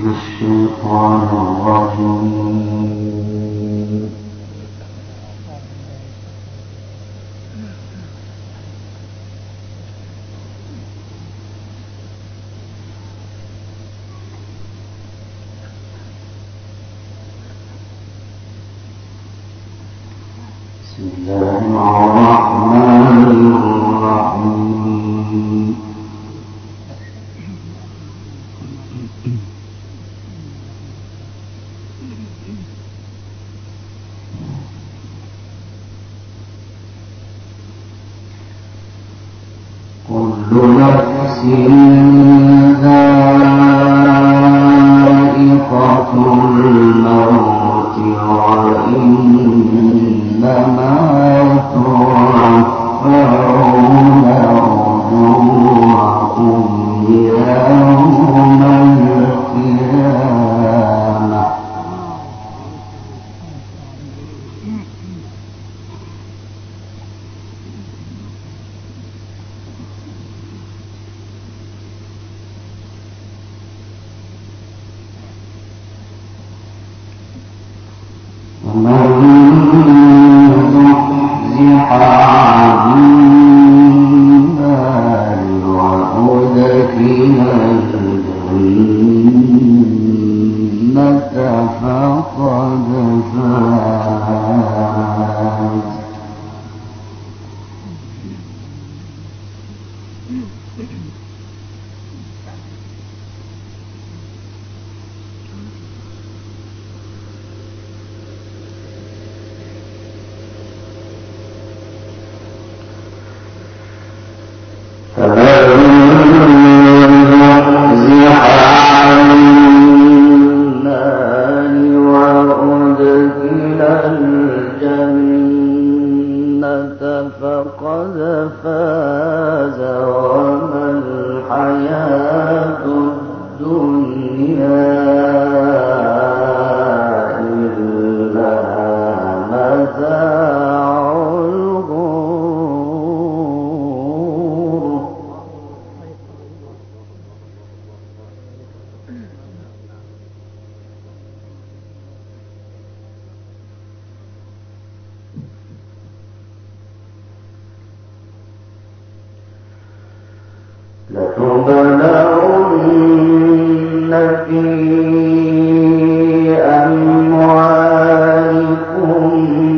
الشيطان الرجيم. بسم الله الرحمن الرحيم. كل نفس ذائقة الموت وإنما توفون أجوركم يوم القيامة. ومن زحزح عن النار وأدخل الجنة فقد فاز. فقد فاز وما الحياة الدنيا إلا متاع الغرور. لتبلغن في أموالكم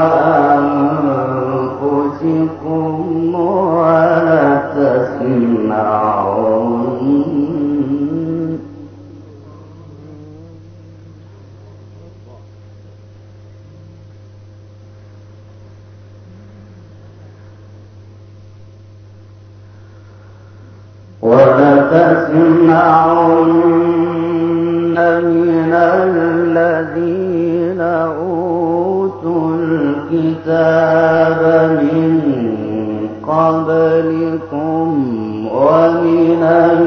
وأنفسكم ولتسمعن من الذين أوتوا الكتاب من قبلكم ومن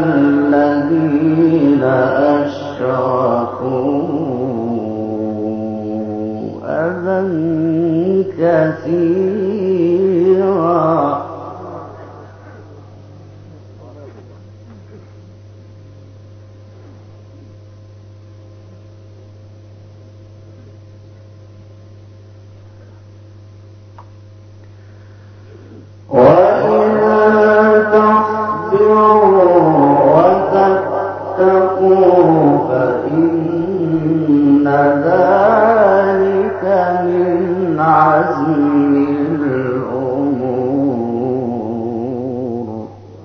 الذين أشركوا أذى كثيرا فإن ذلك من عزم الأمور.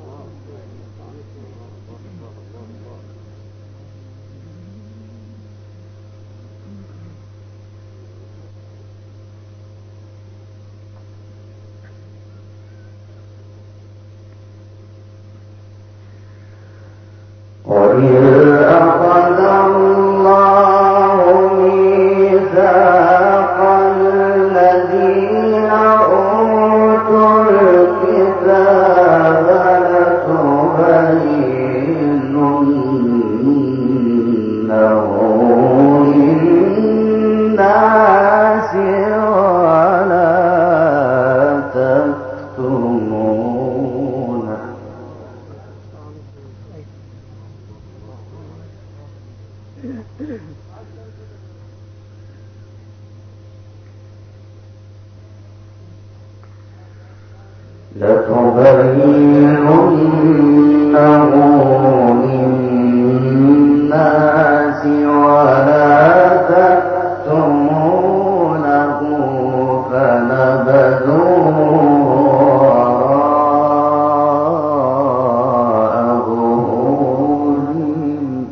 وإذ أخذ الله ميثاق الذين أوتوا الكتاب لتبيننه للناس ولا تكتمونه. للناس ولا تكتمونه فنبذوه وراء ظهورهم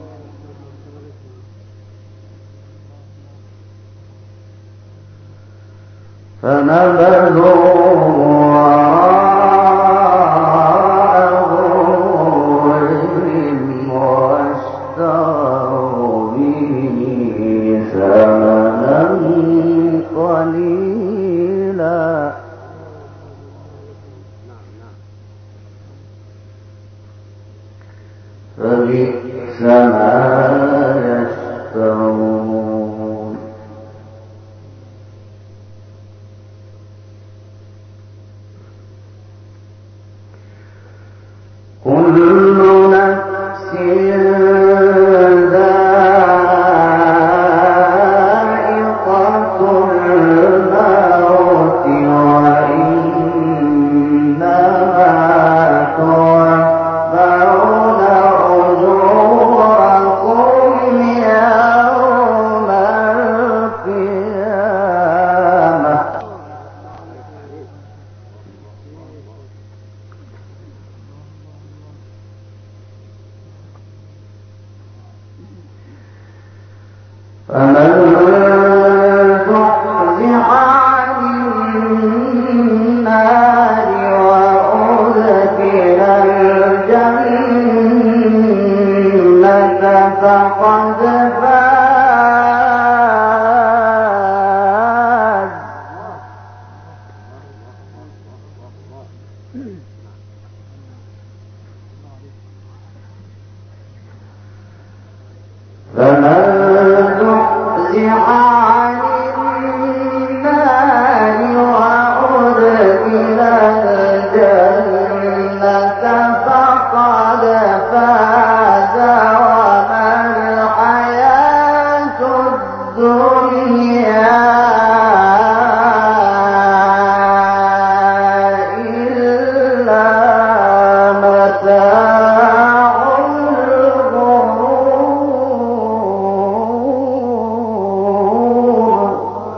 واشتروا به ثمنا قليلا فبئس ما يشترون كل نفس ذائقة الموت وإنما توفون أجوركم يوم القيامة فمن زحزح عن النار وأدخل الجنة فقد فاز فمن زحزح عن النار وأدخل الجنة فقد فاز وما الحياة الدنيا إلا متاع الغرور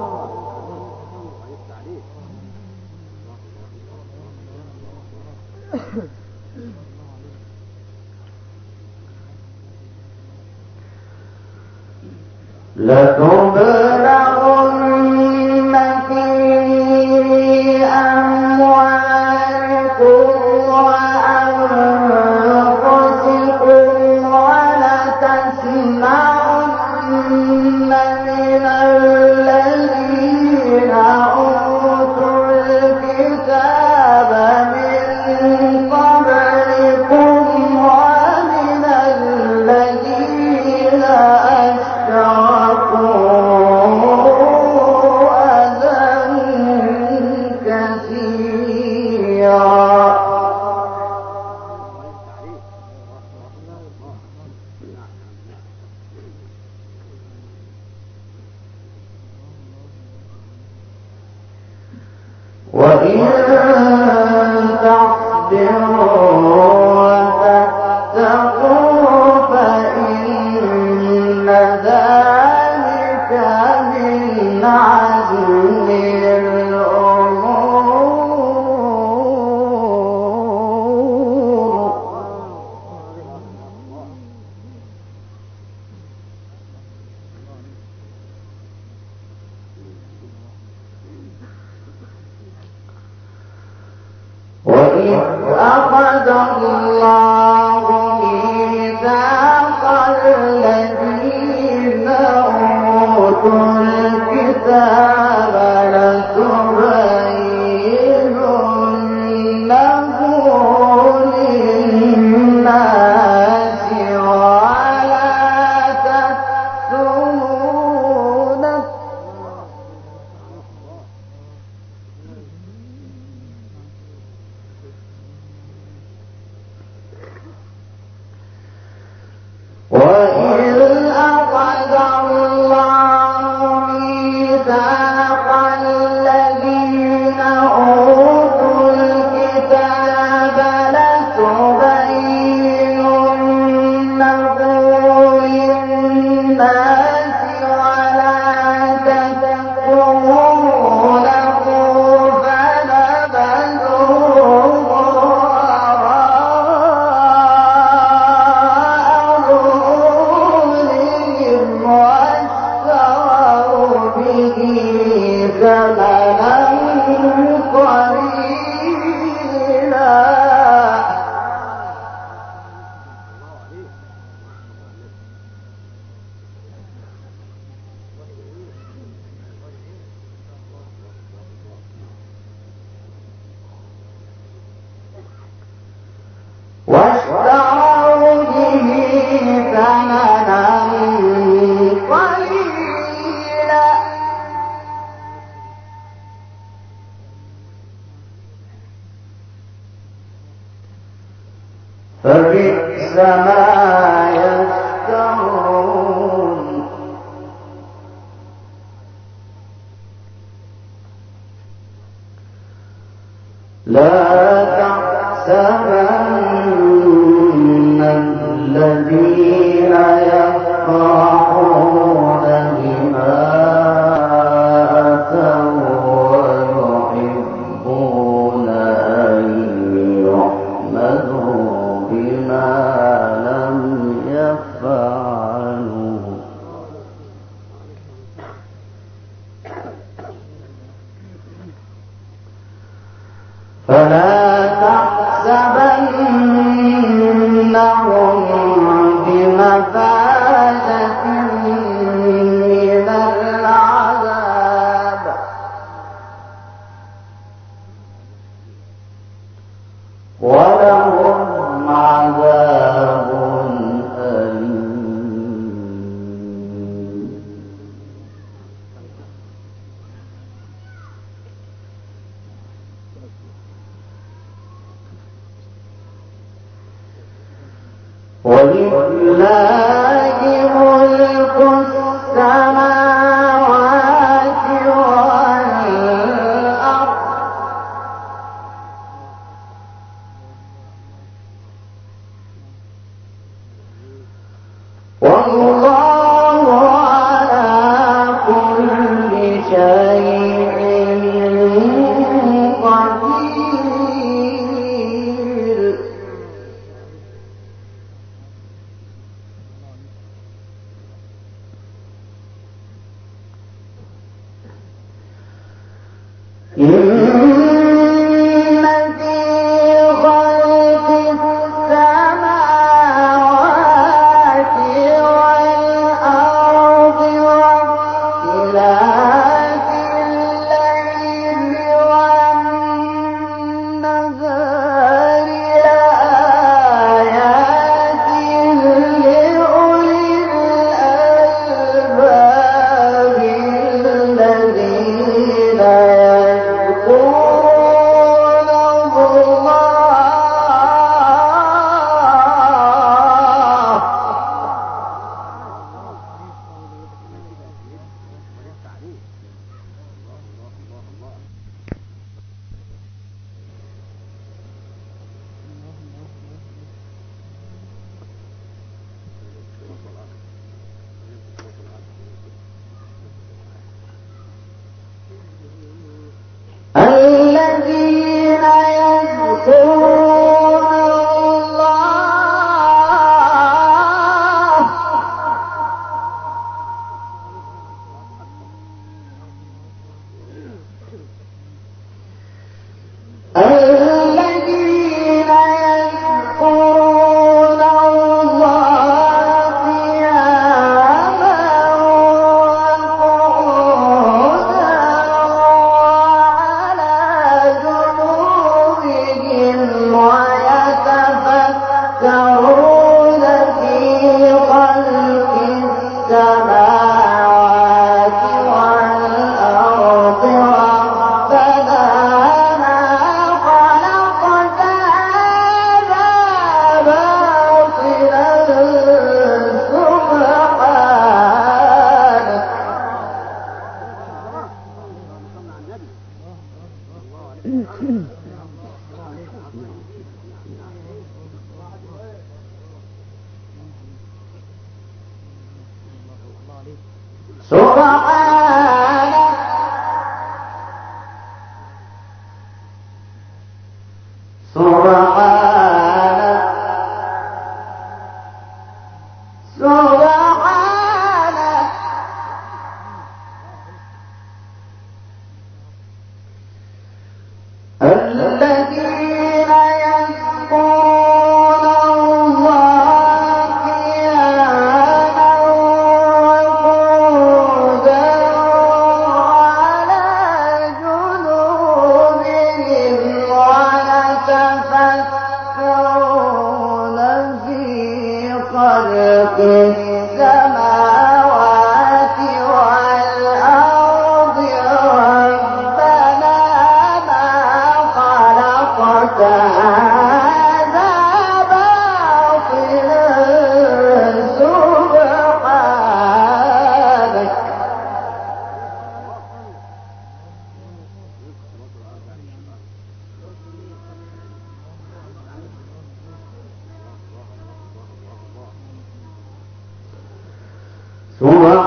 لتبلغن في أموالكم وأنفسكم ولتسمعن من الذين أوتوا الكتاب من قبلكم ومن الذين أشركوا أذى كثيرا وإن تصبروا وتتقوا فإن ذلك من عزم الأمور وإذ أخذ الله ميثاق الذين أوتوا الكتاب لتبيننه للناس ولا تكتمونه وإذ ما يشتهون لا تحسبن الذين يفرحون بما أتوا ويحبون أن يحمدوا بما لم يفعلوا فلا تحسبنهم بمفازة من العذاب ولهم عذاب أليم ولله ملك السماوات والأرض والله على كل شيء قدير إن في خلق السماوات والأرض واختلاف الليل والنهار لآيات لأولي الألباب الذين يذكرون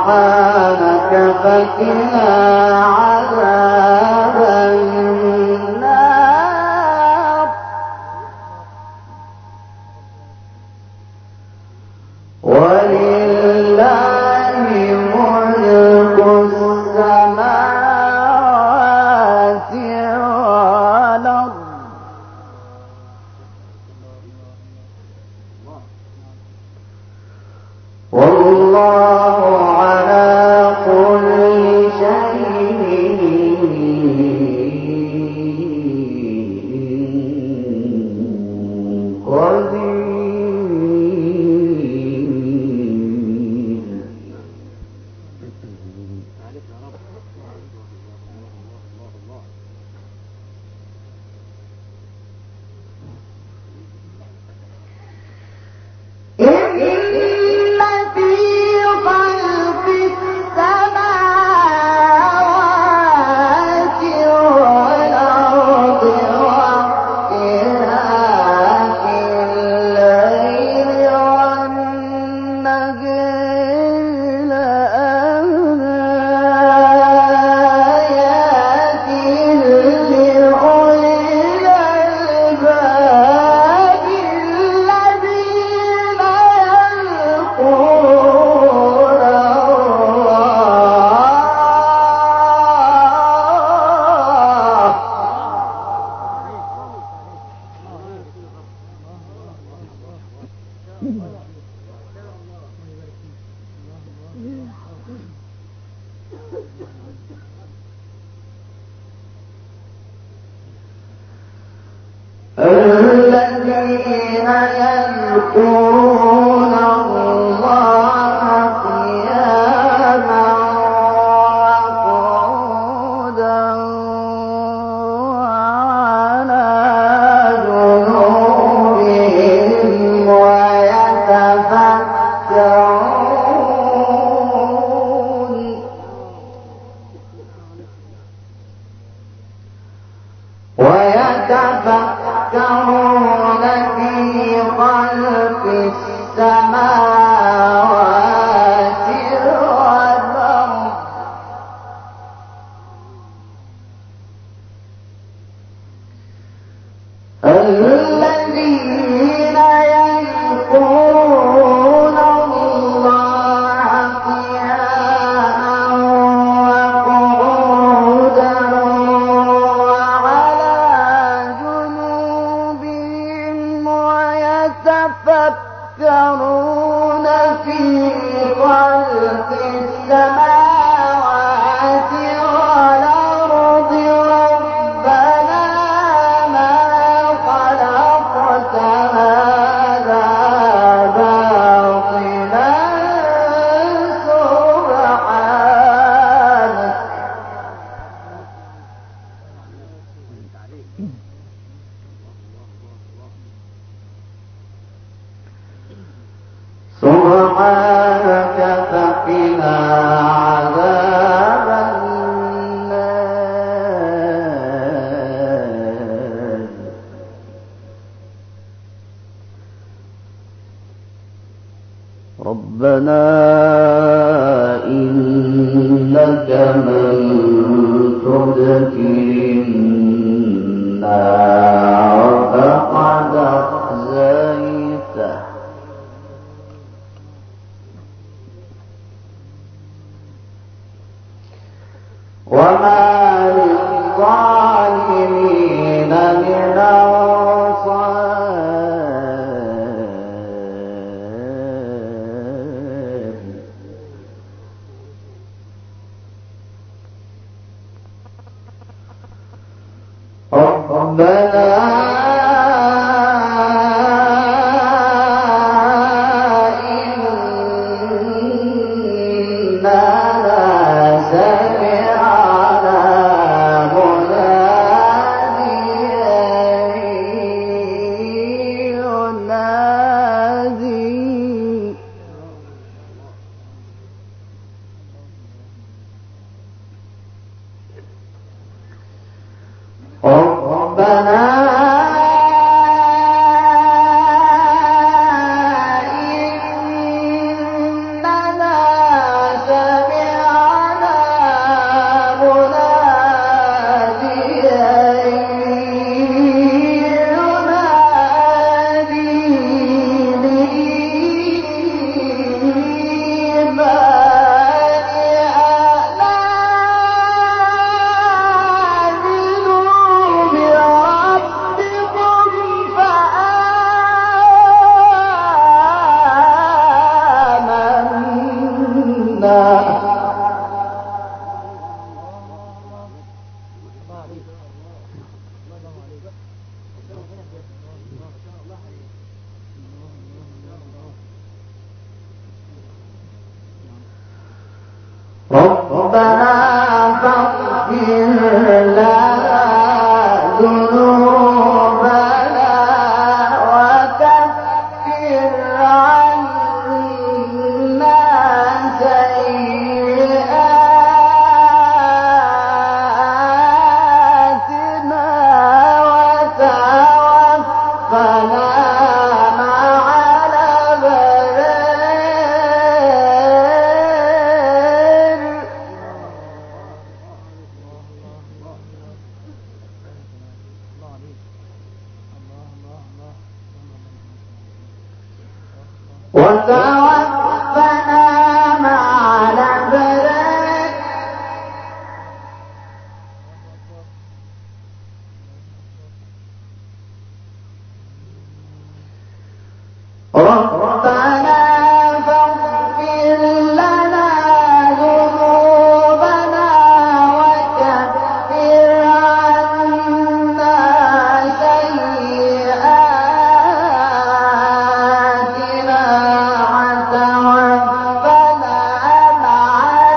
سبحانك فقنا عذاب النار ولله ملك السماوات والأرض والله على كل شيء قدير. الذين يذكرون الله قياما وقعودا وعلى جنوبهم ويتفكرون في خلق السماوات والأرض الذين يذكرون الله قياما وقعودا وعلى جنوبهم ويتفكرون في خلق السماوات والأرض ربنا ما خلقت هذا باطلا سبحانك فقنا عذاب النار ربنا إنك من تدخل النار فقد أخزيته وما للظالمين من أنصار ربنا ربنا إننا ربنا فاغفر لنا ذنوبنا وكفر عنا سيئاتنا وتوفنا مع وتوفنا مع الأبرار ربنا فاغفر لنا ذنوبنا وكفر عنا سيئاتنا وتوفنا مع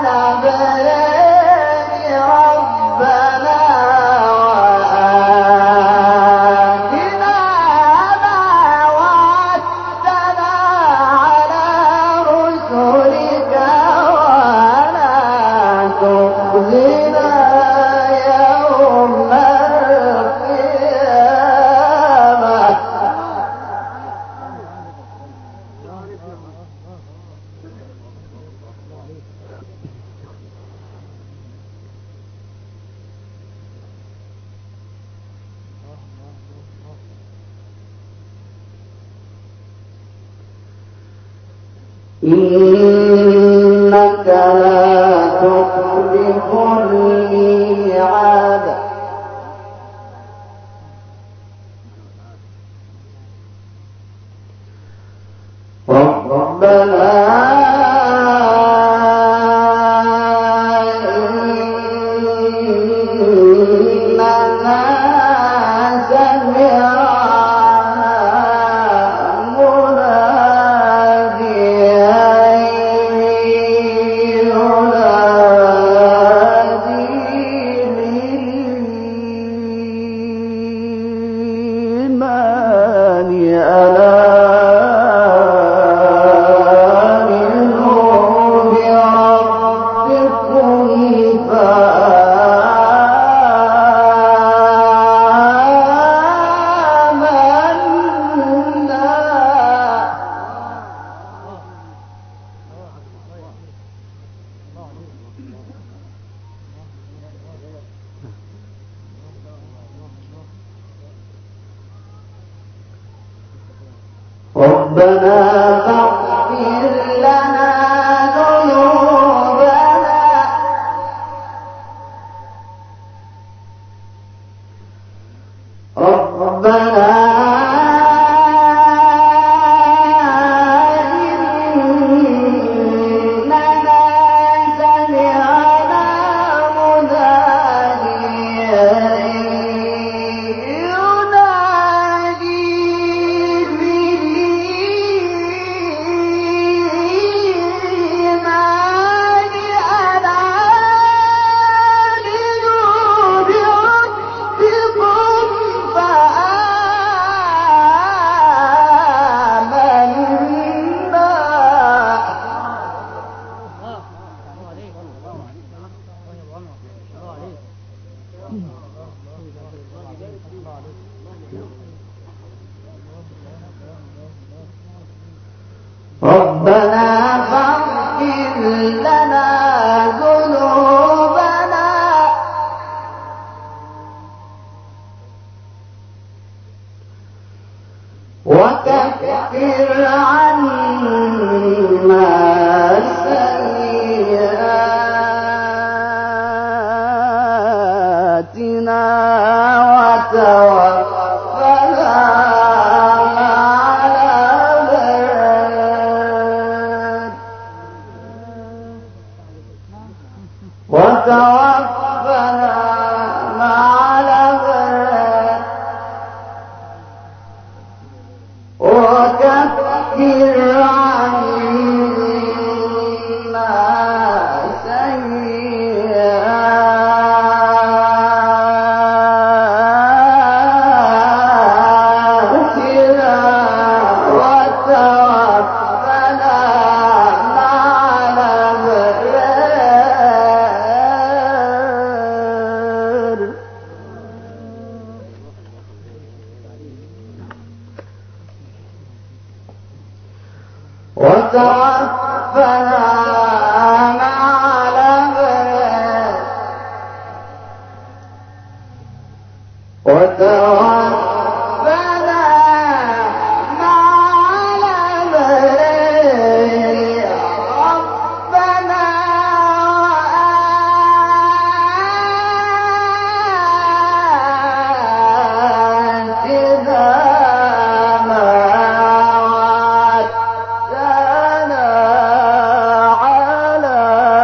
الأبرار ربنا وآتنا ما وعدتنا على رسلك ولا تخزنا يوم القيامة إنك لا تخلف الميعاد ربنا إننا سمعنا ربنا فاغفر لنا ذنوبنا ربنا إننا سمعنا مناديا ينادي بالإيمان وتوفنا مع الأبرار وكفر عنا سيئاتنا وتوفنا مع الأبرار وتوفنا مع الأبرار وتوفنا مع الأبرار ربنا وآتنا ما وعدتنا على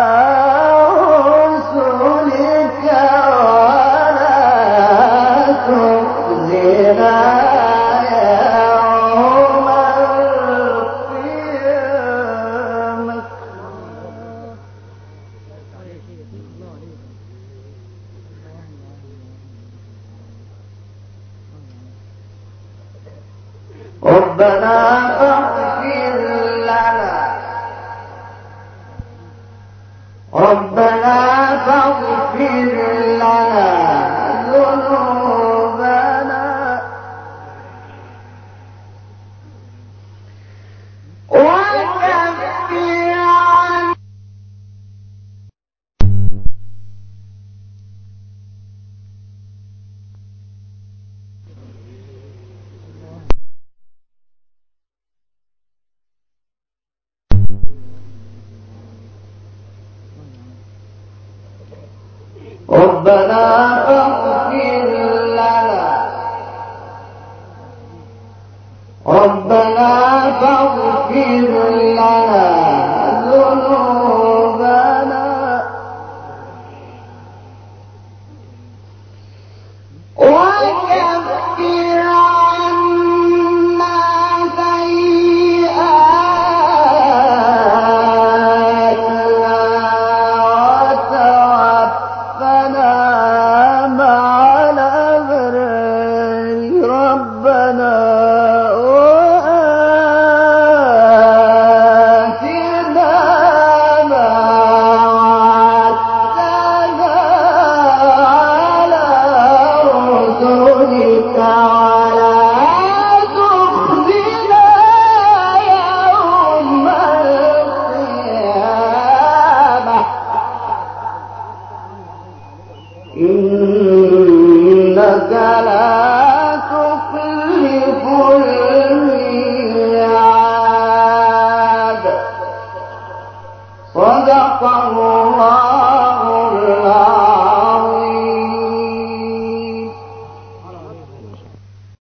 رسلك ولا تخزنا يوم القيامة ربنا فاغفر لنا ربنا فاغفر لنا ذنوبنا وكفر عنا ربنا فاغفر لنا ربنا فاغفر لنا ذنوبنا وكفر عنا سيئاتنا وتوفنا مع الأبرار ربنا وآتنا ما وعدتنا على رسلك ولا تخزنا يوم القيامة إنك لا تخلف الميعاد صدق الله العظيم